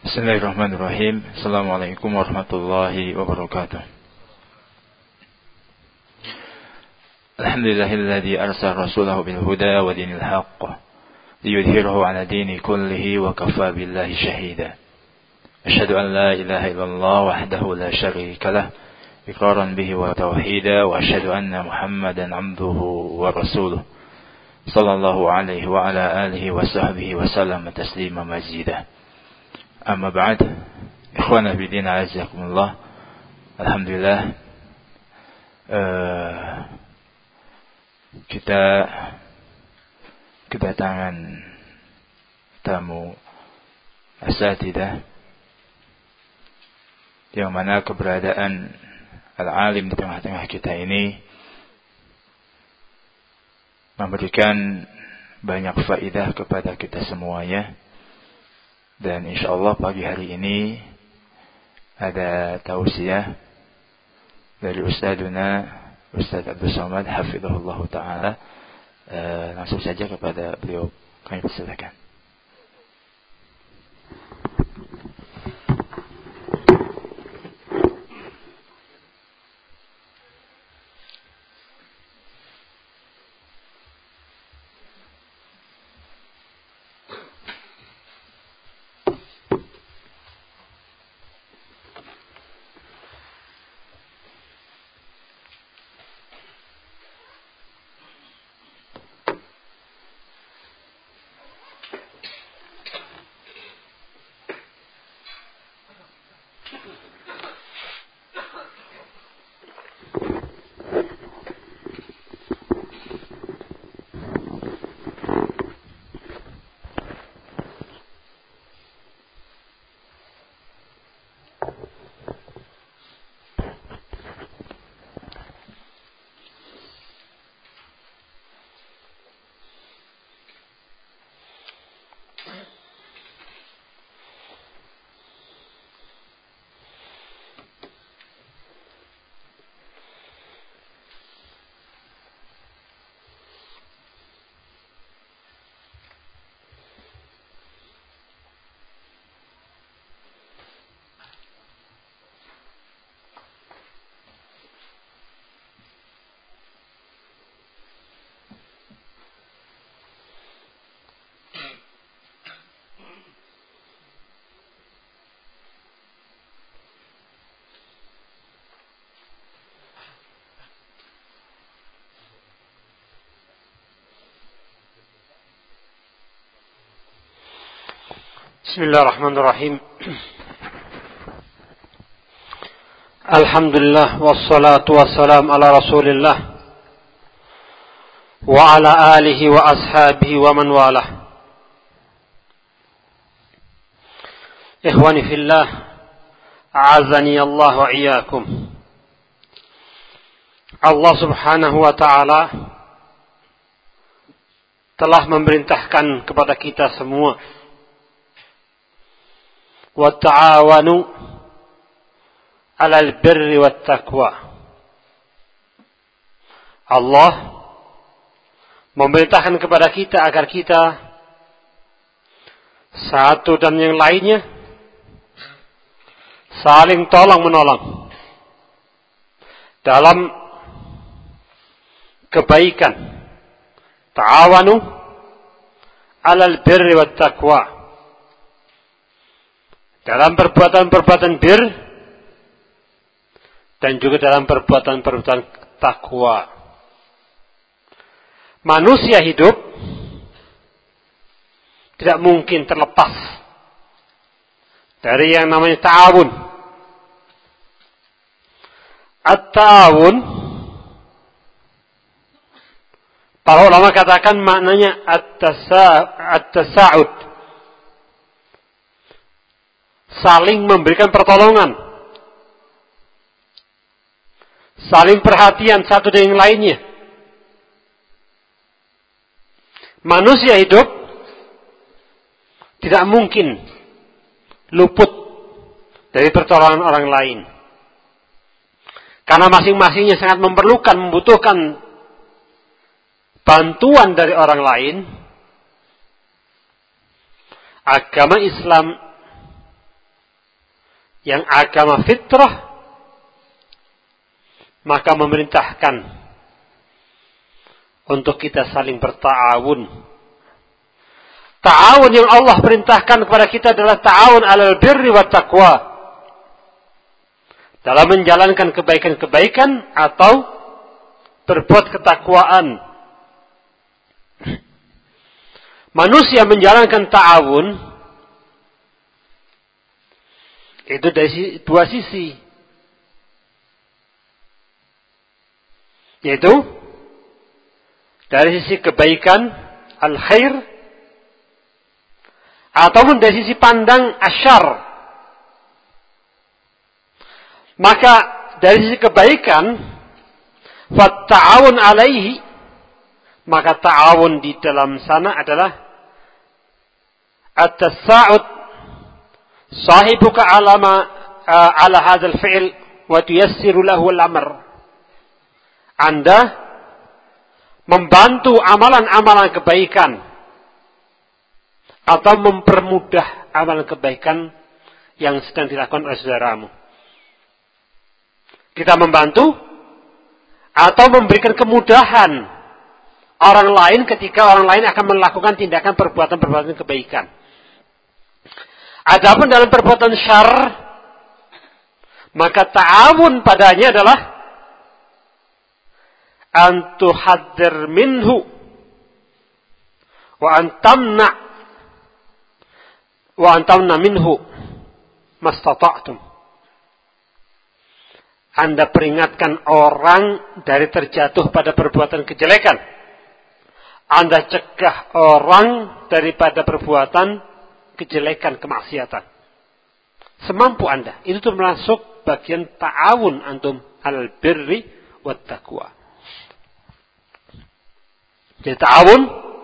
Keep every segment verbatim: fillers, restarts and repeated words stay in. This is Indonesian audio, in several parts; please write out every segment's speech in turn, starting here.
Bismillahirrahmanirrahim. Assalamualaikum warahmatullahi wabarakatuh. Alhamdulillahilladzi arsala rasulahu bil huda wa dinil haqq liyudhhirahu 'ala dini kullihi wa kafa billahi shahida. Asyhadu an la ilaha illallah wahdahu la syarika lah iqraran bihi wa tauhida wa asyhadu anna Muhammadan 'abduhu wa rasuluh. Sallallahu alaihi wa ala alihi wa sahbihi wa sallam taslima mazida. Amma ba'd, ikhwana bidin azakumullah. Alhamdulillah, uh, kita kedatangan tamu asatidah yang mana keberadaan al-alim di tengah-tengah kita ini memberikan banyak faidah kepada kita semuanya. Dan insyaallah pagi hari ini ada tausiah dari Ustadzuna Ustadz Abdul Somad hafizahullah ta'ala. E, langsung saja kepada beliau kami persilakan. Bismillahirrahmanirrahim. Alhamdulillah wassalatu wassalam ala Rasulillah wa ala alihi wa ashabihi wa man walah. Ikhwani fillah, a'azani Allah wa iyyakum. Allah Subhanahu wa ta'ala telah memerintahkan kepada kita semua wa ta'awanu 'alal birri wat taqwa. Allah memerintahkan kepada kita agar kita satu dan yang lainnya saling tolong menolong dalam kebaikan. Ta'awanu 'alal birri wat taqwa, dalam perbuatan-perbuatan bir dan juga dalam perbuatan-perbuatan takwa. Manusia hidup tidak mungkin terlepas dari yang namanya ta'awun. At-ta'awun, para ulama katakan maknanya at-tasa'ud, saling memberikan pertolongan, saling perhatian satu dengan yang lainnya. Manusia hidup tidak mungkin luput dari pertolongan orang lain, karena masing-masingnya sangat memerlukan, membutuhkan bantuan dari orang lain. Agama Islam yang agama fitrah, maka memerintahkan untuk kita saling berta'awun. Ta'awun yang Allah perintahkan kepada kita adalah ta'awun 'alal birri wat taqwa, dalam menjalankan kebaikan-kebaikan atau berbuat ketakwaan. Manusia menjalankan ta'awun itu dari dua sisi, yaitu dari sisi kebaikan al-khair ataupun dari sisi pandang asyar. Maka dari sisi kebaikan, fatta'awun alaihi, maka ta'awun di dalam sana adalah at-tasa'ud sahibuka ala ma ala hadzal fi'l wa tuyassiru lahu al-amr. Anda membantu amalan-amalan kebaikan atau mempermudah amalan kebaikan yang sedang dilakukan oleh saudaramu. Kita membantu atau memberikan kemudahan orang lain ketika orang lain akan melakukan tindakan perbuatan-perbuatan kebaikan. Adapun dalam perbuatan syarr, maka ta'awun padanya adalah antuhadzir minhu wa antamna wa antamna minhu mastata'tum. Anda peringatkan orang dari terjatuh pada perbuatan kejelekan. Anda cegah orang daripada perbuatan kejelekan, kemaksiatan. Semampu Anda. Itu termasuk bagian ta'awun antum alal birri wat taqwa. Jadi ta'awun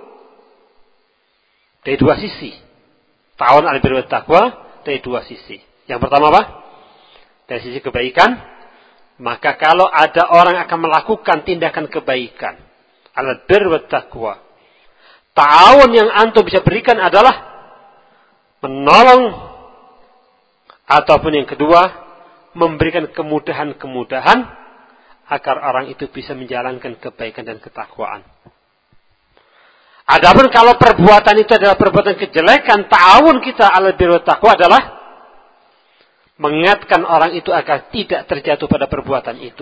dari dua sisi. Ta'awun alal birri wat taqwa dari dua sisi. Yang pertama apa? Dari sisi kebaikan. Maka kalau ada orang akan melakukan tindakan kebaikan, alal birri wat taqwa, ta'awun yang antum bisa berikan adalah menolong, ataupun yang kedua, memberikan kemudahan-kemudahan agar orang itu bisa menjalankan kebaikan dan ketakwaan. Adapun kalau perbuatan itu adalah perbuatan kejelekan, ta'awun kita alal birri wat taqwa adalah mengingatkan orang itu agar tidak terjatuh pada perbuatan itu.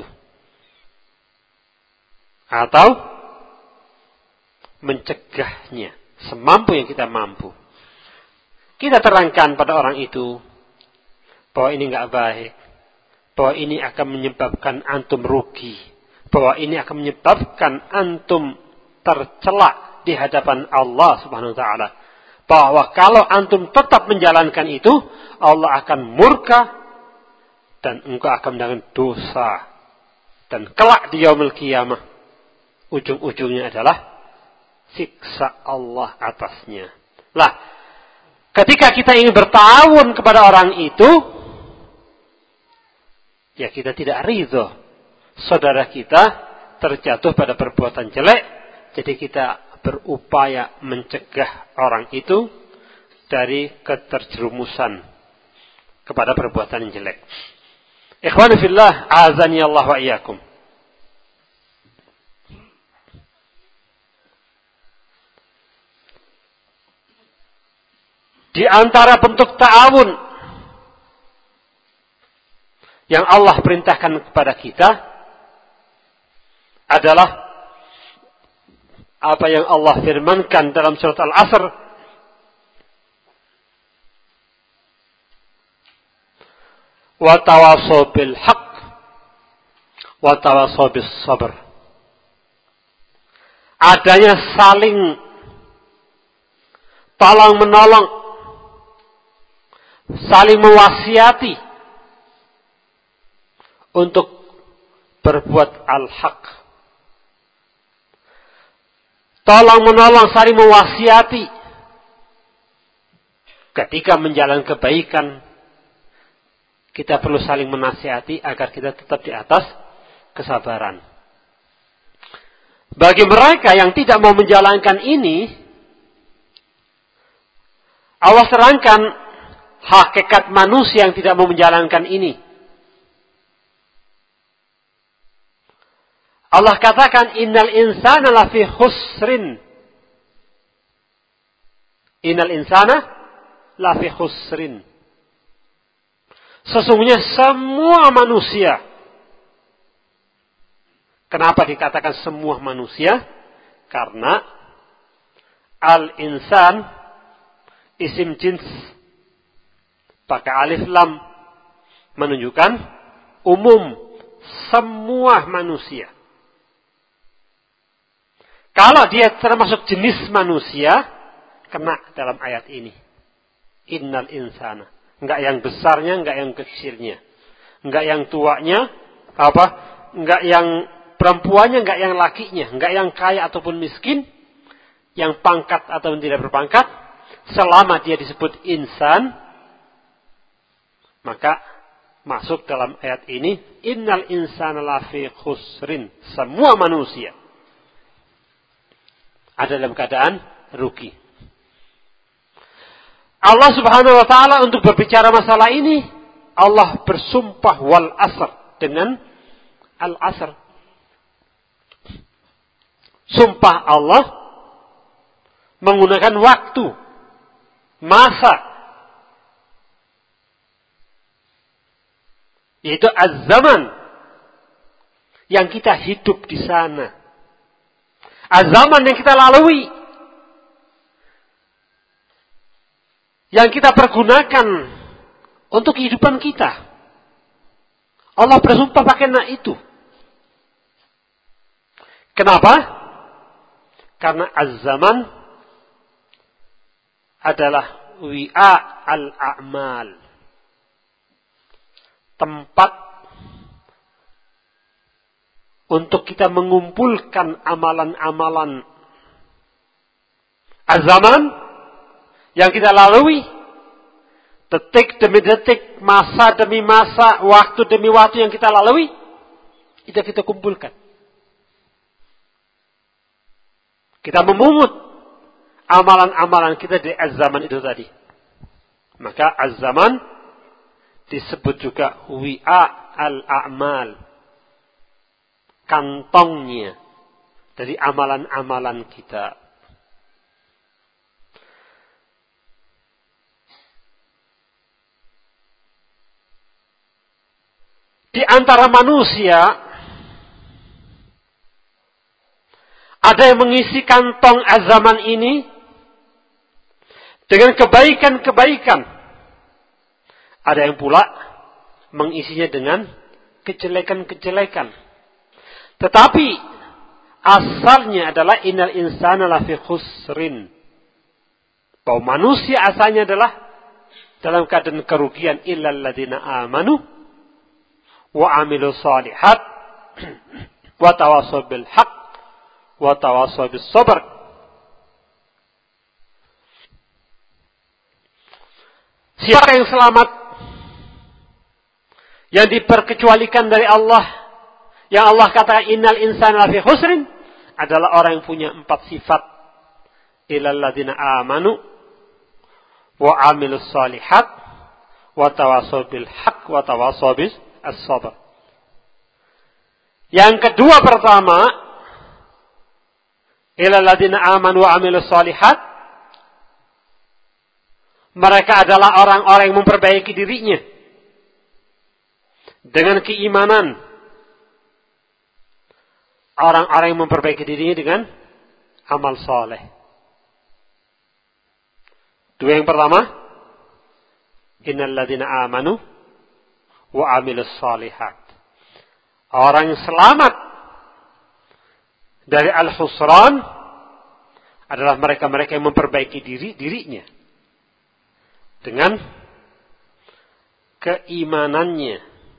Atau mencegahnya semampu yang kita mampu. Kita terangkan pada orang itu bahwa ini enggak baik, bahwa ini akan menyebabkan antum rugi, bahwa ini akan menyebabkan antum tercela di hadapan Allah Subhanahu wa taala. Bahwa kalau antum tetap menjalankan itu, Allah akan murka dan engkau akan mendapatkan dosa. Dan kelak di yaumul qiyamah, ujung-ujungnya adalah siksa Allah atasnya. Lah, ketika kita ingin bertawun kepada orang itu, ya kita tidak ridho saudara kita terjatuh pada perbuatan jelek, jadi kita berupaya mencegah orang itu dari keterjerumusan kepada perbuatan yang jelek. Ikhwani fillah, azani Allah wa iyyakum. Di antara bentuk ta'awun yang Allah perintahkan kepada kita adalah apa yang Allah firmankan dalam surat Al-Asr. Wa tawasaw bil haqq wa tawasaw bis sabr. Adanya saling tolong menolong, saling mewasiati untuk berbuat al-haq. Tolong menolong, saling mewasiati ketika menjalankan kebaikan. Kita perlu saling menasihati agar kita tetap di atas kesabaran. Bagi mereka yang tidak mau menjalankan ini, Allah terangkan hakikat manusia yang tidak mau menjalankan ini. Allah katakan innal insana lafi khusrin. Innal insana lafi khusrin. Sesungguhnya semua manusia. Kenapa dikatakan semua manusia? Karena al-insan isim jins pakai alif lam menunjukkan umum semua manusia. Kalau dia termasuk jenis manusia, kena dalam ayat ini. Innal insana. Enggak yang besarnya, enggak yang kecilnya. Enggak yang tuanya, apa? Enggak yang perempuannya, enggak yang lakinya. Enggak yang kaya ataupun miskin. Yang pangkat ataupun tidak berpangkat. Selama dia disebut insan, maka masuk dalam ayat ini. Innal insana lafi khusrin. Semua manusia ada dalam keadaan rugi. Allah Subhanahu wa taala untuk berbicara masalah ini, Allah bersumpah wal asr dengan al asr. Sumpah Allah menggunakan waktu, masa, yaitu az-zaman yang kita hidup di sana. Az-zaman yang kita lalui, yang kita pergunakan untuk kehidupan kita. Allah bersumpah pakai na itu. Kenapa? Karena az-zaman adalah wi'a al-a'mal. Tempat untuk kita mengumpulkan amalan-amalan az-zaman yang kita lalui, detik demi detik, masa demi masa, waktu demi waktu yang kita lalui, itu kita kumpulkan. Kita memungut amalan-amalan kita di az-zaman itu tadi. Maka az-zaman disebut juga wi'a al-a'mal. Kantongnya dari amalan-amalan kita. Di antara manusia ada yang mengisi kantong az-zaman ini dengan kebaikan-kebaikan. Ada yang pula mengisinya dengan kejelekan-kejelekan. Tetapi asalnya adalah innal insana lafi khusrin. Bahwa manusia asalnya adalah dalam keadaan kerugian illal ladzina amanu wa amilus shalihat wa tawassaw bil haqq wa tawassaw bis sabr. Siapa yang selamat, yang diperkecualikan dari Allah, yang Allah katakan innal insana lafi khusrin, adalah orang yang punya empat sifat. Illal ladzina amanu wa amilus shalihat wa tawassaw bil haqq wa tawassaw bis as-sabr. Yang kedua pertama, illal ladzina amanu wa amilus shalihat, mereka adalah orang-orang yang memperbaiki dirinya dengan keimanan. Orang-orang yang memperbaiki dirinya dengan amal soleh. Dua yang pertama, innal ladzina amanu wa amilus shalihat. Orang yang selamat dari al-khusran adalah mereka-mereka yang memperbaiki diri dirinya dengan keimanannya.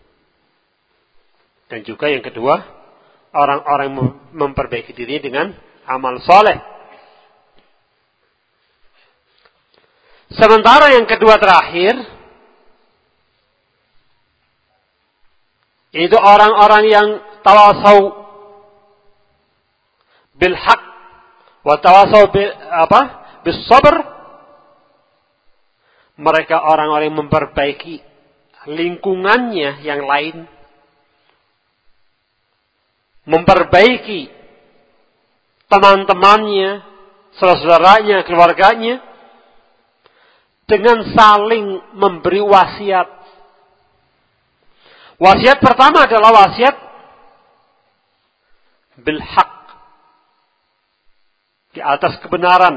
Dan juga yang kedua, orang-orang yang memperbaiki dirinya dengan amal soleh. Sementara yang kedua terakhir, itu orang-orang yang tawasaw bil haq wa tawasaw bil apa? Bis sabr. Mereka orang-orang yang memperbaiki lingkungannya yang lain. Memperbaiki teman-temannya, saudara-saudaranya, keluarganya. Dengan saling memberi wasiat. Wasiat pertama adalah wasiat bilhaq. Di atas kebenaran.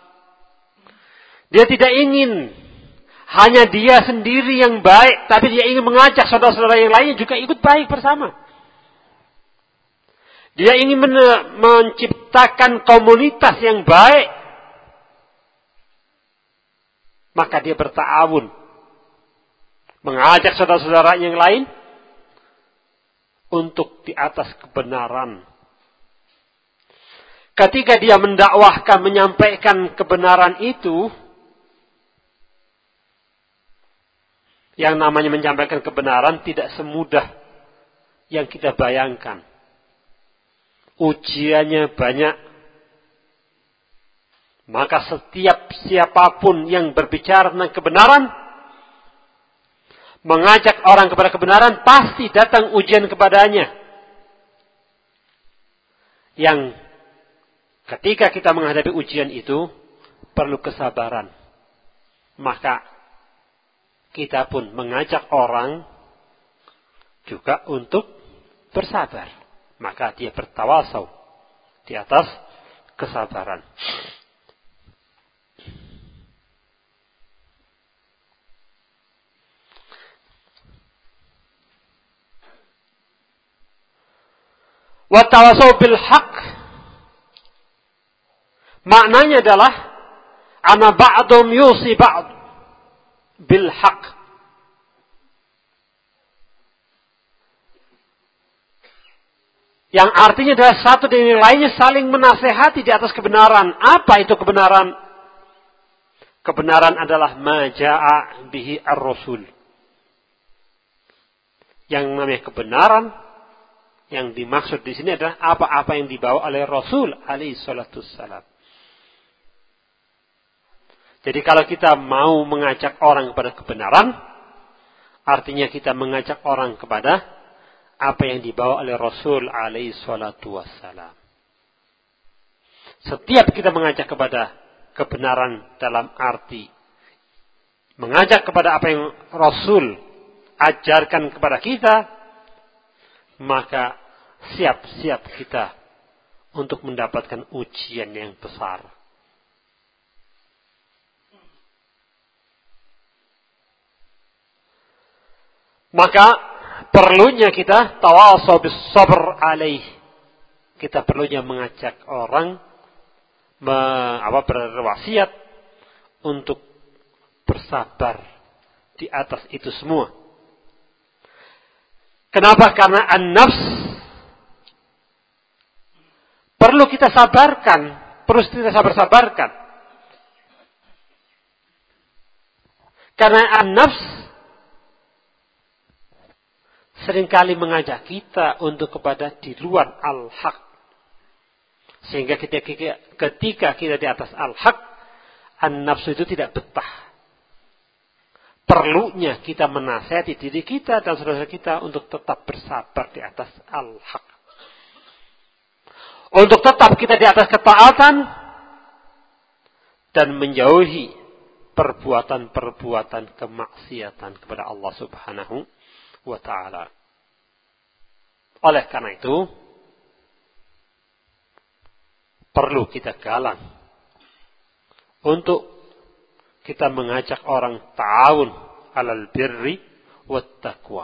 Dia tidak ingin hanya dia sendiri yang baik, tapi dia ingin mengajak saudara-saudara yang lainnya juga ikut baik bersama. Dia ingin men- menciptakan komunitas yang baik. Maka dia berta'awun. Mengajak saudara-saudara yang lain untuk di atas kebenaran. Ketika dia mendakwahkan, menyampaikan kebenaran itu, yang namanya menyampaikan kebenaran tidak semudah yang kita bayangkan. Ujiannya banyak. Maka setiap siapapun yang berbicara tentang kebenaran, mengajak orang kepada kebenaran, pasti datang ujian kepadanya. Yang ketika kita menghadapi ujian itu, perlu kesabaran. Maka kita pun mengajak orang juga untuk bersabar. Maka dia bertawasau di atas kesabaran. Wa tawasau bil haqq. Maknanya adalah ana ba'dhum yusi ba'd bil haqq. Yang artinya adalah satu dengan yang lainnya saling menasehati di atas kebenaran. Apa itu kebenaran? Kebenaran adalah ma jaa'a bihi ar-rasul. Yang namanya kebenaran, yang dimaksud di sini adalah apa-apa yang dibawa oleh Rasul alaihi salatu wassalam. Jadi kalau kita mau mengajak orang kepada kebenaran, artinya kita mengajak orang kepada apa yang dibawa oleh Rasul alaihi salatu wassalam. Setiap kita mengajak kepada kebenaran dalam arti mengajak kepada apa yang Rasul ajarkan kepada kita, maka siap-siap kita untuk mendapatkan ujian yang besar. Maka perlunya kita tawasau bis sabr alaih. Kita perlunya mengajak orang me, apa berwasiat untuk bersabar di atas itu semua. Kenapa? Karena an-nafs perlu kita sabarkan, perlu kita sabar-sabarkan. Karena an-nafs seringkali mengajak kita untuk kepada di luar al-haq. Sehingga ketika, ketika kita di atas al-haq, an-nafsu itu tidak betah. Perlunya kita menasihati diri kita dan saudara kita untuk tetap bersabar di atas al-haq. Untuk tetap kita di atas ketaatan dan menjauhi perbuatan-perbuatan kemaksiatan kepada Allah Subhanahu wa ta'ala. Oleh karena itu, perlu kita galang untuk kita mengajak orang ta'awun alal birri wat taqwa.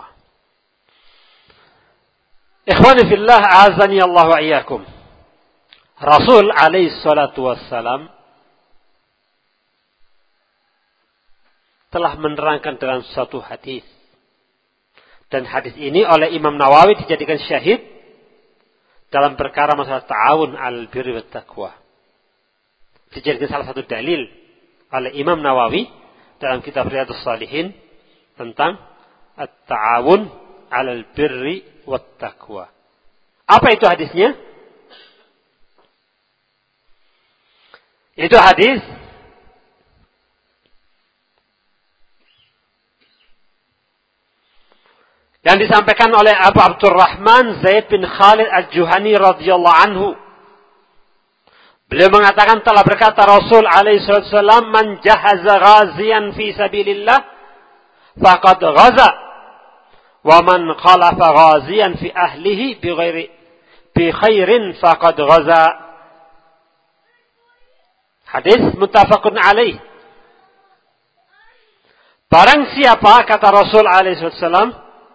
Ikhwani fillah, a'azani Allah wa iyyakum. Rasul alaihi salatu wassalam telah menerangkan dalam satu hadis. Dan hadis ini oleh Imam Nawawi dijadikan syahid dalam perkara masalah ta'awun alal birri wat taqwa. Dijadikan salah satu dalil oleh Imam Nawawi dalam kitab Riyadhus Shalihin tentang at-ta'awun 'alal birri wat taqwa. Apa itu hadisnya? Itu hadis yang disampaikan oleh Abu Abdurrahman Zaid bin Khalid Al-Juhani radhiyallahu anhu. Beliau mengatakan telah berkata Rasul alaihi wasallam, "Man jahaza ghaziyan fi sabilillah faqad ghaza, wa man khalafa ghaziyan fi ahlihi bi ghairi bi khairin faqad ghaza." Hadis muttafaqun alaih. Barang siapa, kata Rasul alaihi wasallam,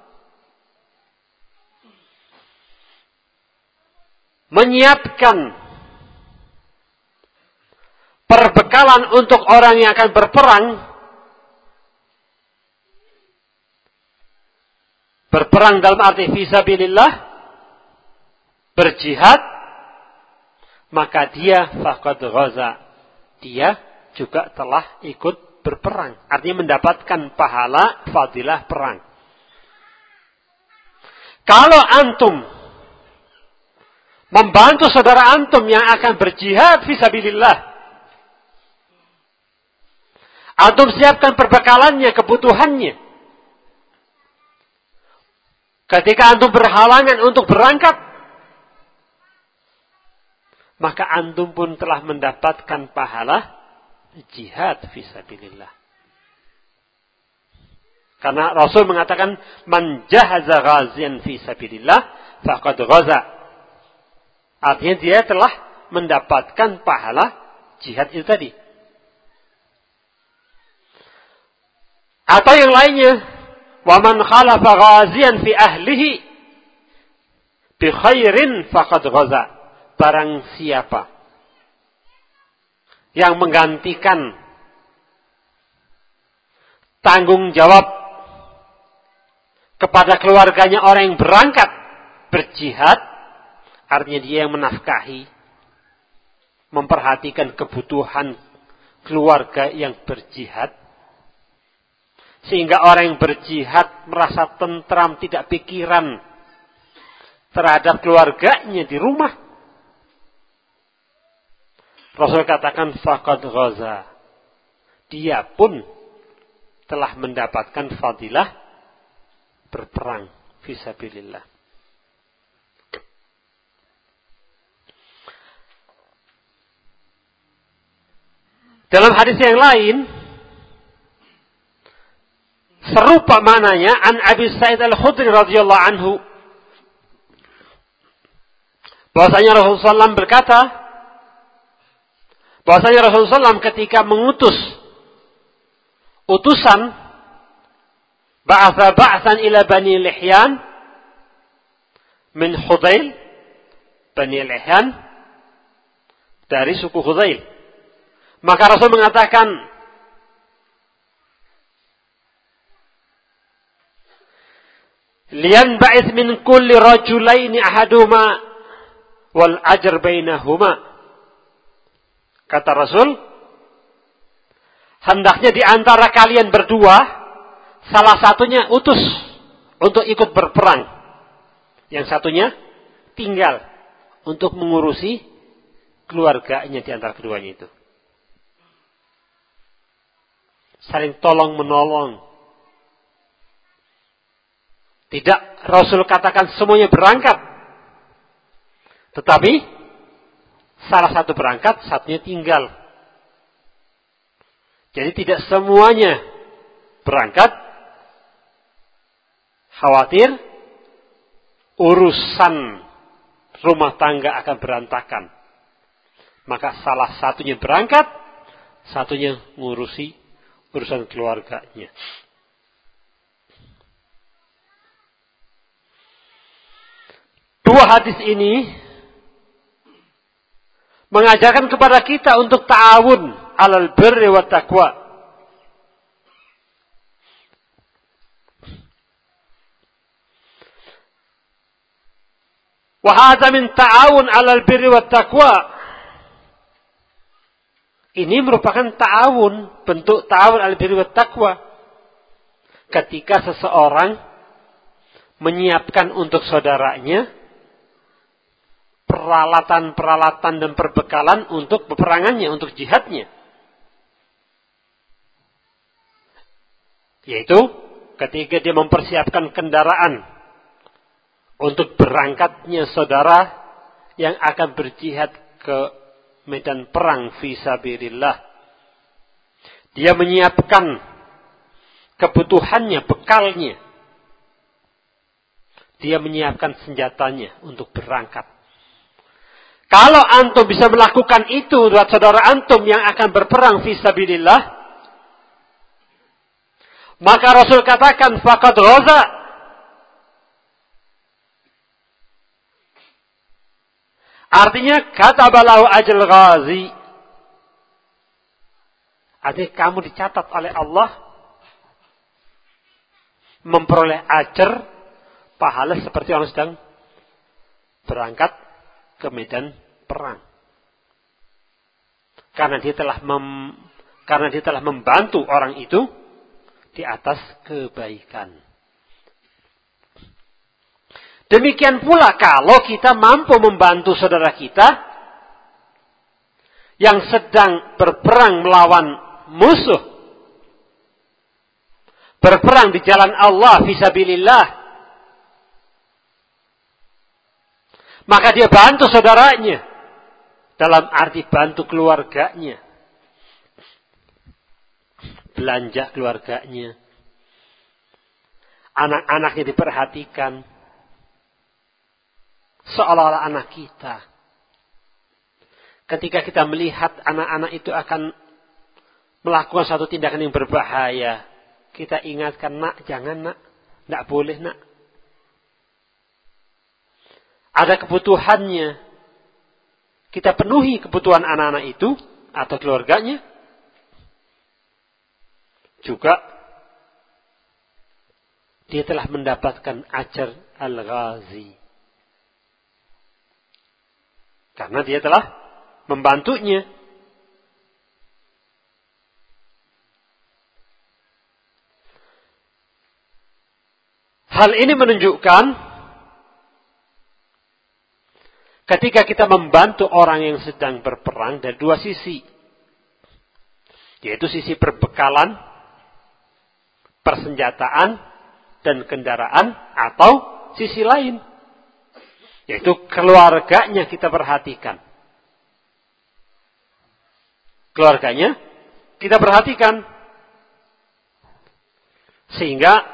menyiapkan perbekalan untuk orang yang akan berperang, berperang dalam arti fisabilillah, berjihad, maka dia faqad ghaza, dia juga telah ikut berperang, artinya mendapatkan pahala fadilah perang. Kalau antum membantu saudara antum yang akan berjihad fisabilillah, antum siapkan perbekalannya, kebutuhannya. Ketika antum berhalangan untuk berangkat, maka antum pun telah mendapatkan pahala jihad fisabilillah. Karena Rasul mengatakan, "Man jahaza ghaziyan fisabilillah faqad ghaza." Artinya dia telah mendapatkan pahala jihad itu tadi. Atau yang lainnya, "Wa man khalafa ghaziyan fi ahlihi bi khairin faqad ghaza." Barang siapa yang menggantikan tanggung jawab kepada keluarganya orang yang berangkat berjihad, artinya dia yang menafkahi, memperhatikan kebutuhan keluarga yang berjihad, sehingga orang yang berjihad merasa tentram, tidak pikiran terhadap keluarganya di rumah. Rasul katakan faqad ghaza, dia pun telah mendapatkan fadilah berperang fisabilillah. Dalam hadis yang lain serupa maknanya, an Abi Sa'id Al-Khudri radhiyallahu anhu, bahwasanya Rasulullah shallallahu alaihi wasallam berkata, bahwasanya Rasulullah shallallahu alaihi wasallam ketika mengutus utusan, ba'atha ba'than ila Bani Lihyan min Hudayl, Bani Lihyan dari suku Hudayl. Maka Rasul mengatakan, "Lian ba'ith min kulli rajulaini ahaduma wal ajr bainahuma." Kata Rasul, hendaknya di antara kalian berdua, salah satunya utus untuk ikut berperang. Yang satunya tinggal untuk mengurusi keluarganya di antara keduanya itu. Saling tolong menolong. Tidak Rasul katakan semuanya berangkat. Tetapi salah satu berangkat, satunya tinggal. Jadi tidak semuanya berangkat. Khawatir urusan rumah tangga akan berantakan. Maka salah satunya berangkat, satunya ngurusi urusan keluarganya. Dua hadis ini mengajarkan kepada kita untuk ta'awun alal birri wa taqwa. Wa hadza min ta'awun alal birri wa taqwa. Ini merupakan ta'awun, bentuk ta'awun alal birri wa taqwa. Ketika seseorang menyiapkan untuk saudaranya peralatan-peralatan dan perbekalan untuk peperangannya, untuk jihadnya. Yaitu ketika dia mempersiapkan kendaraan untuk berangkatnya saudara yang akan berjihad ke medan perang fisabilillah. Dia menyiapkan kebutuhannya, bekalnya. Dia menyiapkan senjatanya untuk berangkat. Kalau antum bisa melakukan itu buat saudara antum yang akan berperang fisabilillah, maka Rasul katakan faqad ghaza. Artinya katabalahu ajal ghazi. Artinya kamu dicatat oleh Allah memperoleh ajar pahala seperti orang sedang berangkat ke medan perang. Karena dia telah mem, karena dia telah membantu orang itu di atas kebaikan. Demikian pula kalau kita mampu membantu saudara kita yang sedang berperang melawan musuh, berperang di jalan Allah fisabilillah, maka dia bantu saudaranya dalam arti bantu keluarganya, belanja keluarganya, anak-anaknya diperhatikan seolah-olah anak kita. Ketika kita melihat anak-anak itu akan melakukan satu tindakan yang berbahaya, kita ingatkan, nak, jangan nak, tidak boleh nak. Ada kebutuhannya, kita penuhi kebutuhan anak-anak itu atau keluarganya. Juga dia telah mendapatkan ajar al-ghazi. Karena dia telah membantunya. Hal ini menunjukkan ketika kita membantu orang yang sedang berperang dari dua sisi. Yaitu sisi perbekalan, persenjataan, dan kendaraan, atau sisi lain. Yaitu keluarganya kita perhatikan. Keluarganya kita perhatikan. Sehingga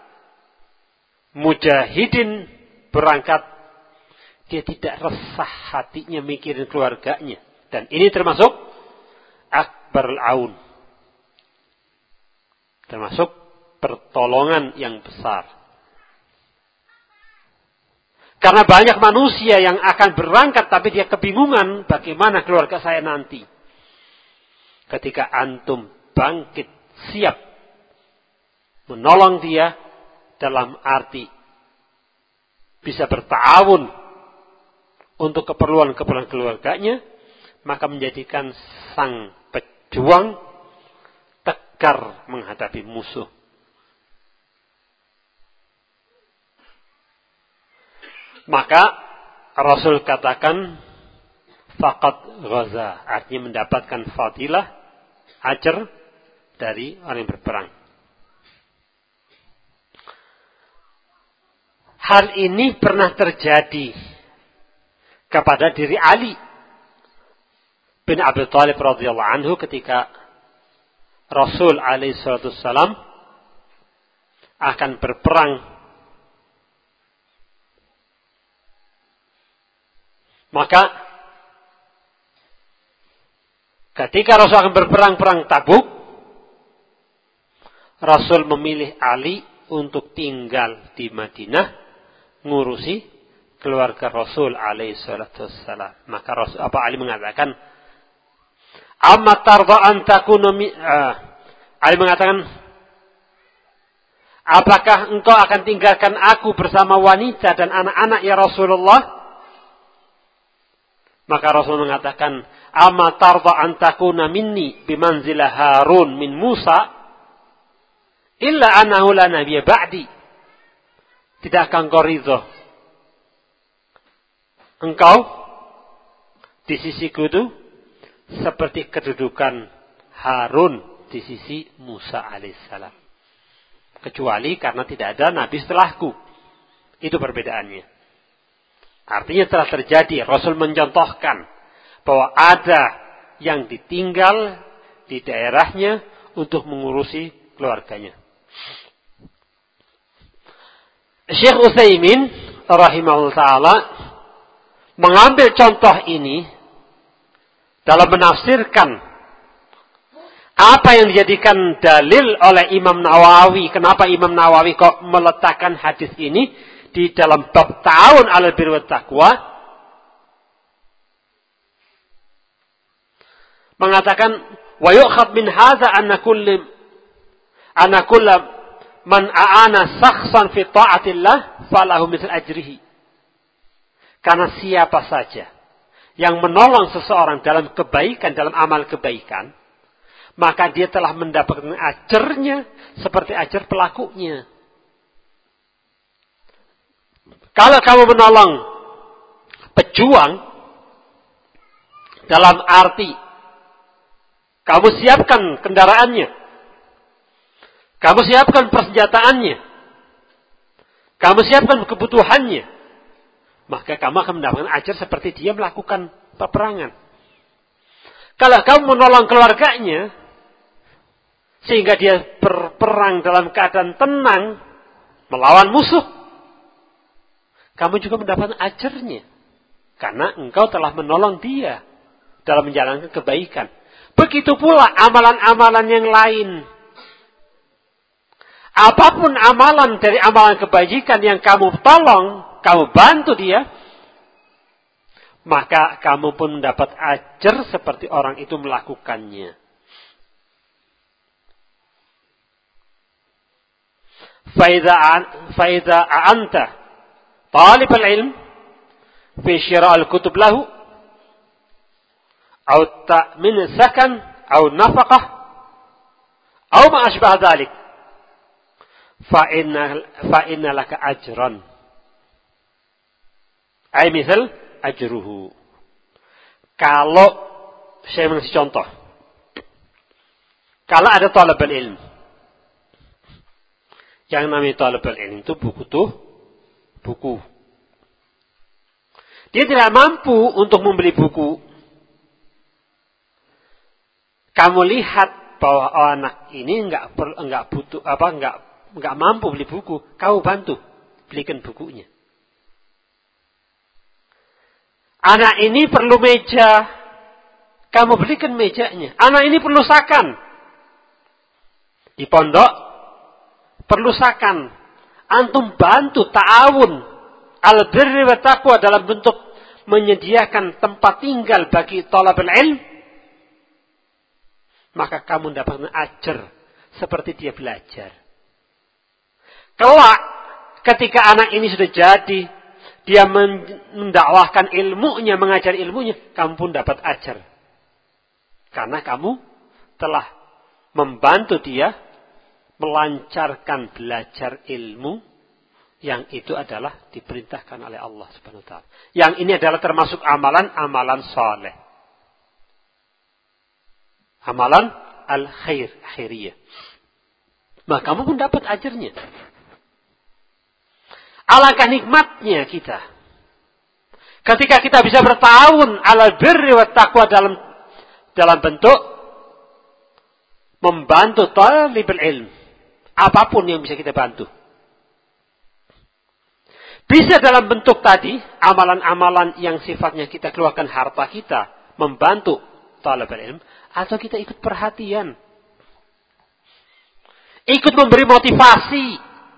mujahidin berangkat, dia tidak resah hatinya mikirin keluarganya. Dan ini termasuk akbarul aun. Termasuk pertolongan yang besar. Karena banyak manusia yang akan berangkat tapi dia kebingungan bagaimana keluarga saya nanti. Ketika antum bangkit siap menolong dia dalam arti bisa bertawun untuk keperluan-keperluan keluarganya, maka menjadikan sang pejuang tegar menghadapi musuh. Maka Rasul katakan faqad ghaza, artinya mendapatkan fadilah, ajar dari orang yang berperang. Hal ini pernah terjadi kepada diri Ali bin Abi Thalib radhiyallahu anhu ketika Rasul alaihi salatu wassalam akan berperang. Maka ketika Rasul akan berperang perang Tabuk, Rasul memilih Ali untuk tinggal di Madinah, ngurusi keluarga Rasul alaihi salatu wassalam. Maka Rasul, apa Ali mengatakan, "Amma tarda an takuna uh, Ali mengatakan, apakah engkau akan tinggalkan aku bersama wanita dan anak-anak ya Rasulullah? Maka Rasul mengatakan, "Amma tarda an takuna minni bimanzilah Harun min Musa illa annahu la nabiyya ba'di." Tidakkah engkau ridho engkau di sisiku itu seperti kedudukan Harun di sisi Musa alaihissalam? Kecuali karena tidak ada nabi setelahku. Itu perbedaannya. Artinya telah terjadi, Rasul mencontohkan bahwa ada yang ditinggal di daerahnya untuk mengurusi keluarganya. Syekh Utsaimin rahimahullah ta'ala mengambil contoh ini dalam menafsirkan apa yang dijadikan dalil oleh Imam Nawawi. Kenapa Imam Nawawi kok meletakkan hadis ini di dalam bab ta'awun 'alal birri wat taqwa? Mengatakan wa yu'khadh min hadza anna kulli anna kullu man a'ana shakhsan fi ta'atillah falahu mithlu ajrihi. Karena siapa saja yang menolong seseorang dalam kebaikan, dalam amal kebaikan, maka dia telah mendapatkan ajarnya seperti ajar pelakunya. Kalau kamu menolong pejuang dalam arti kamu siapkan kendaraannya, kamu siapkan persenjataannya, kamu siapkan kebutuhannya, maka kamu akan mendapatkan ajar seperti dia melakukan peperangan. Kalau kamu menolong keluarganya, sehingga dia berperang dalam keadaan tenang, melawan musuh, kamu juga mendapatkan ajarnya. Karena engkau telah menolong dia dalam menjalankan kebaikan. Begitu pula amalan-amalan yang lain. Apapun amalan dari amalan kebajikan yang kamu tolong, kamu bantu dia, maka kamu pun mendapat ajar seperti orang itu melakukannya. Faidha a'anta talib al-ilm fi syira' al-kutub lahu atau ta'min sakan atau nafaqah atau ma asbah dhalik fa inna fa inna laka ajran ay misal ajruhu. Kalau saya mengasih contoh, kalau ada talabul ilm, yang namanya talabul ilm itu buku tuh buku, dia tidak mampu untuk membeli buku. Kamu lihat bahwa oh, anak ini enggak enggak butuh apa enggak enggak mampu beli buku, kamu bantu belikan bukunya. Anak ini perlu meja, kamu belikan mejanya. Anak ini perlu sakan. Di pondok perlu sakan. Antum bantu ta'awun al birri wa taqwa dalam bentuk menyediakan tempat tinggal bagi thalabul ilm. Maka kamu mendapatkan ajar seperti dia belajar. Kelak ketika anak ini sudah jadi, dia mendakwahkan ilmunya, mengajar ilmunya, kamu pun dapat ajar. Karena kamu telah membantu dia melancarkan belajar ilmu yang itu adalah diperintahkan oleh Allah Subhanahu wa taala. Yang ini adalah termasuk amalan-amalan saleh. Amalan al-khair, khairiyah. Maka kamu pun dapat ajarnya. Alangkah nikmatnya kita ketika kita bisa bertahun ala birri wa taqwa dalam dalam bentuk membantu talibul ilm. Apapun yang bisa kita bantu. Bisa dalam bentuk tadi amalan-amalan yang sifatnya kita keluarkan harta kita membantu talibul ilm, atau kita ikut perhatian, ikut memberi motivasi.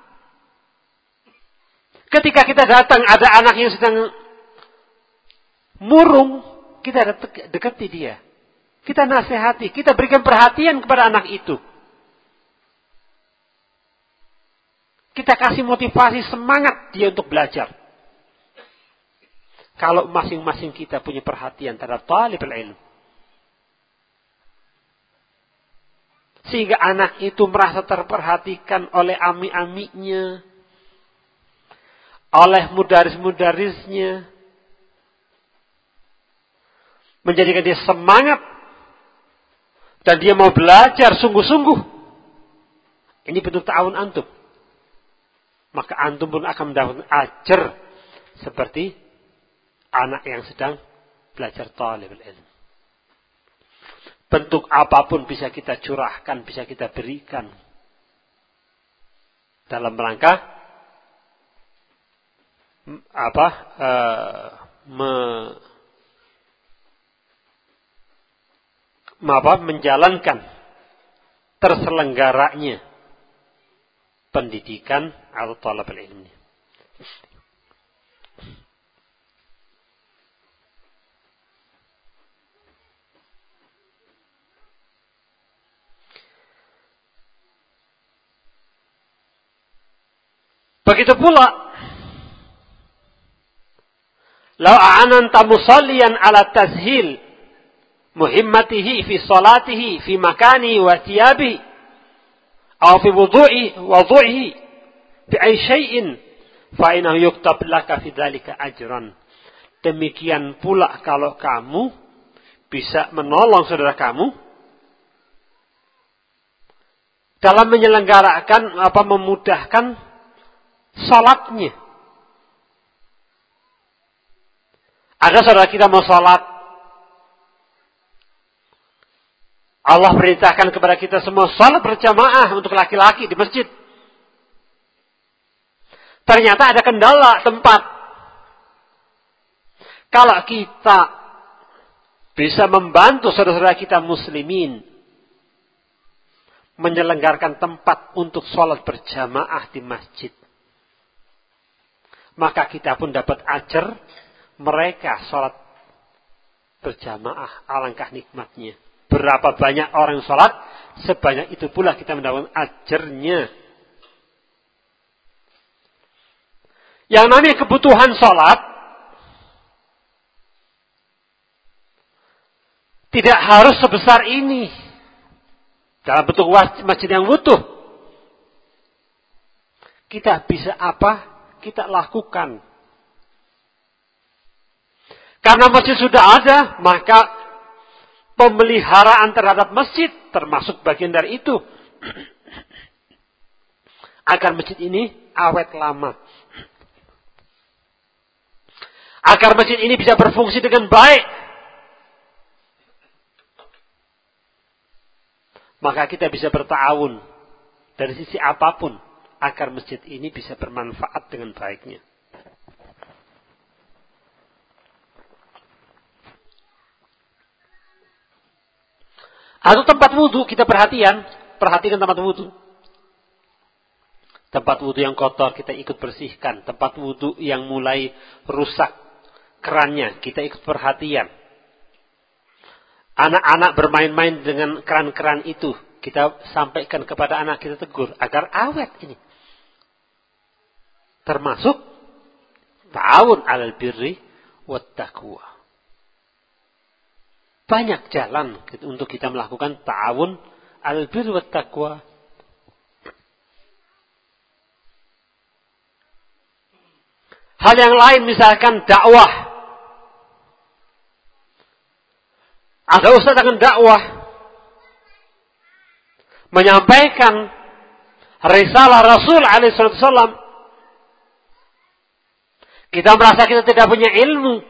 Ketika kita datang ada anak yang sedang murung, kita dekati dia. Kita nasihati, kita berikan perhatian kepada anak itu. Kita kasih motivasi, semangat dia untuk belajar. Kalau masing-masing kita punya perhatian terhadap talibul ilm, sehingga anak itu merasa terperhatikan oleh ami-amiknya, oleh mudaris-mudarisnya, menjadikan dia semangat dan dia mau belajar sungguh-sungguh. Ini bentuk ta'awun antum. maka antum pun akan mendapatkan ajar seperti anak yang sedang belajar talibul ilm. Bentuk apapun bisa kita curahkan, bisa kita berikan dalam rangka apa uh, me, apa menjalankan terselenggaranya pendidikan atau talabul ilmi. Begitu pula, lau a'ananta musalliyan ala tashil muhimmatihi fi salatihi fi makani wa thiyabi aw fi wudu'i wudu'ihi bi ay syai'in fa innahu yuktab laka fi dzalika ajran. Demikian pula kalau kamu bisa menolong saudara kamu dalam menyelenggarakan apa memudahkan salatnya. Ada saudara kita mau salat, Allah perintahkan kepada kita semua salat berjamaah untuk laki-laki di masjid. Ternyata ada kendala tempat. Kalau kita bisa membantu saudara-saudara kita muslimin menyelenggarakan tempat untuk salat berjamaah di masjid, maka kita pun dapat ajar mereka sholat berjamaah. Alangkah nikmatnya. Berapa banyak orang sholat, sebanyak itu pula kita mendapatkan ajarnya. Yang namanya kebutuhan sholat tidak harus sebesar ini. Dalam bentuk masjid yang utuh. Kita bisa apa? Kita lakukan. Karena masjid sudah ada, maka pemeliharaan terhadap masjid termasuk bagian dari itu. Agar masjid ini awet lama. Agar masjid ini bisa berfungsi dengan baik. Maka kita bisa berta'awun dari sisi apapun agar masjid ini bisa bermanfaat dengan baiknya. Atau tempat wudhu, kita perhatian, perhatikan tempat wudhu. Tempat wudhu yang kotor kita ikut bersihkan. Tempat wudhu yang mulai rusak kerannya kita ikut perhatian. Anak-anak bermain-main dengan keran-keran itu, kita sampaikan kepada anak kita, tegur agar awet ini. Termasuk ta'awun 'alal birri wat taqwa. Banyak jalan untuk kita melakukan ta'awun 'alal birri wat taqwa. Hal yang lain misalkan dakwah. Ada ustaz akan dakwah menyampaikan risalah Rasul alaihi wasallam. Kita merasa kita tidak punya ilmu.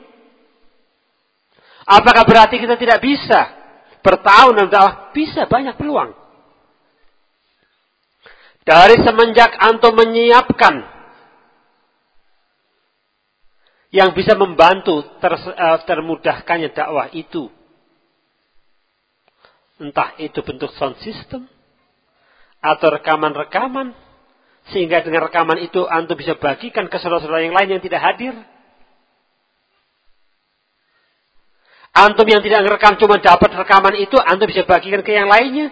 Apakah berarti kita tidak bisa bertahun dalam dakwah? Bisa, banyak peluang. Dari semenjak antum menyiapkan yang bisa membantu ter, termudahkannya dakwah itu. Entah itu bentuk sound system atau rekaman-rekaman. Sehingga dengan rekaman itu antum bisa bagikan ke saudara-saudara yang lain yang tidak hadir. Antum yang tidak ngerekam cuma dapat rekaman itu, antum bisa bagikan ke yang lainnya.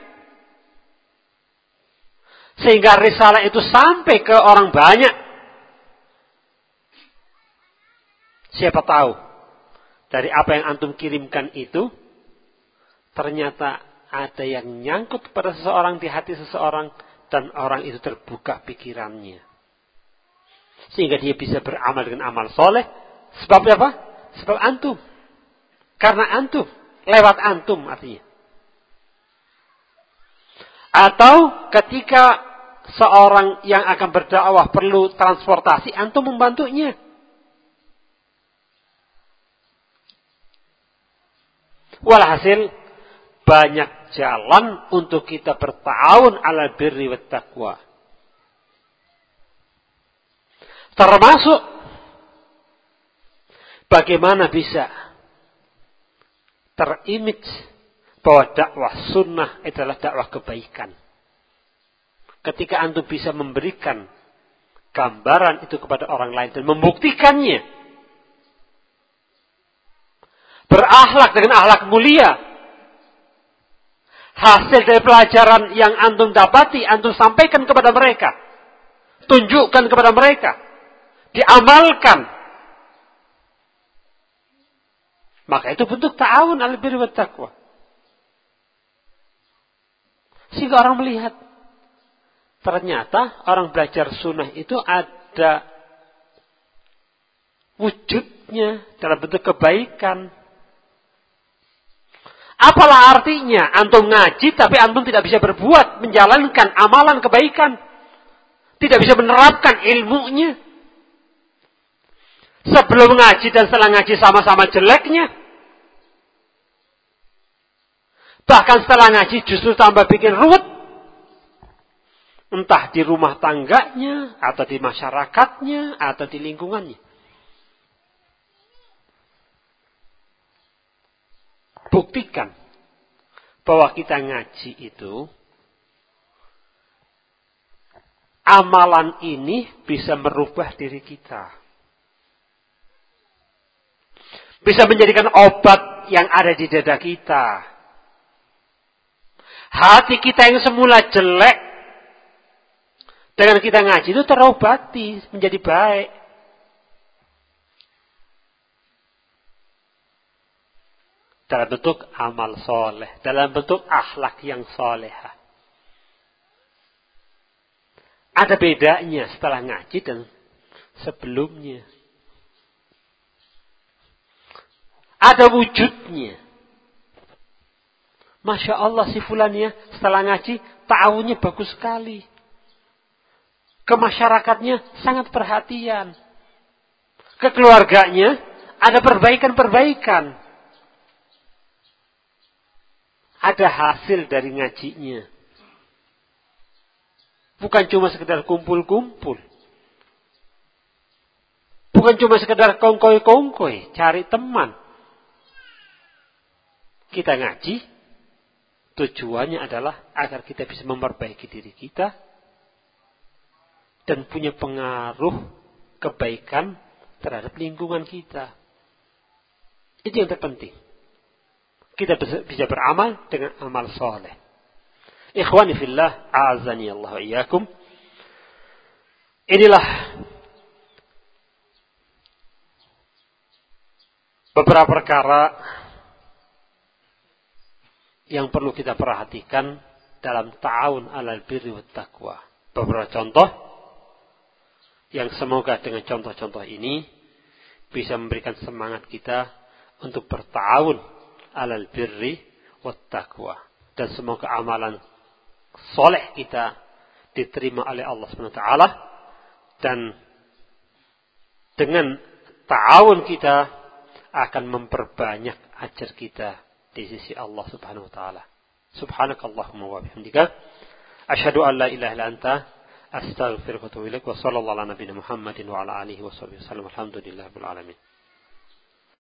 Sehingga risalah itu sampai ke orang banyak. Siapa tahu dari apa yang antum kirimkan itu, ternyata ada yang nyangkut pada seseorang di hati seseorang. Dan orang itu terbuka pikirannya. Sehingga dia bisa beramal dengan amal soleh. Sebab apa? Sebab antum. Karena antum. Lewat antum artinya. Atau ketika seorang yang akan berdakwah perlu transportasi, antum membantunya. Walhasil banyak jalan untuk kita berta'awun 'alal birri wat taqwa. Termasuk bagaimana bisa terimage bahwa dakwah sunnah adalah dakwah kebaikan. Ketika antum bisa memberikan gambaran itu kepada orang lain dan membuktikannya, berakhlak dengan akhlak mulia, hasil dari pelajaran yang antum dapati, antum sampaikan kepada mereka, tunjukkan kepada mereka, diamalkan, maka itu bentuk ta'awun 'alal birri wat taqwa. Sehingga orang melihat, ternyata orang belajar sunnah itu ada wujudnya dalam bentuk kebaikan. Apalah artinya antum ngaji tapi antum tidak bisa berbuat, menjalankan amalan kebaikan, tidak bisa menerapkan ilmunya. Sebelum ngaji dan setelah ngaji sama-sama jeleknya. Bahkan setelah ngaji justru tambah bikin ruwet. Entah di rumah tangganya, atau di masyarakatnya, atau di lingkungannya. Buktikan bahwa kita ngaji itu, amalan ini bisa merubah diri kita. Bisa menjadikan obat yang ada di dada kita. Hati kita yang semula jelek, dengan kita ngaji itu terobati menjadi baik. Dalam bentuk amal soleh, dalam bentuk akhlak yang solehah. Ada bedanya setelah ngaji dan sebelumnya. Ada wujudnya. Masya Allah si fulannya setelah ngaji ta'awunnya bagus sekali. Ke masyarakatnya sangat perhatian. Ke keluarganya ada perbaikan-perbaikan. Ada hasil dari ngajinya. Bukan cuma sekedar kumpul-kumpul. Bukan cuma sekedar kongkoi-kongkoi, cari teman. Kita ngaji, tujuannya adalah agar kita bisa memperbaiki diri kita dan punya pengaruh kebaikan terhadap lingkungan kita. Itu yang terpenting. Kita bisa beramal dengan amal soleh. Ikhwani fillah, a'azani Allah wa iyyakum. Inilah beberapa perkara yang perlu kita perhatikan dalam ta'awun 'alal birri wat taqwa. Beberapa contoh yang semoga dengan contoh-contoh ini bisa memberikan semangat kita untuk berta'awun 'alal birri wat taqwa, dan semoga amalan soleh kita diterima oleh Allah Subhanahu wa taala, dan dengan ta'awun kita akan memperbanyak ajar kita di sisi Allah Subhanahu wa taala. Subhanakallahumma wa bihamdika asyhadu an la ilaha illa anta astaghfiruka wa atubu ilaik. Wa sallallahu ala nabiyina Muhammadin wa ala alihi wa sahbihi wasallam. Alhamdulillahirabbil alamin.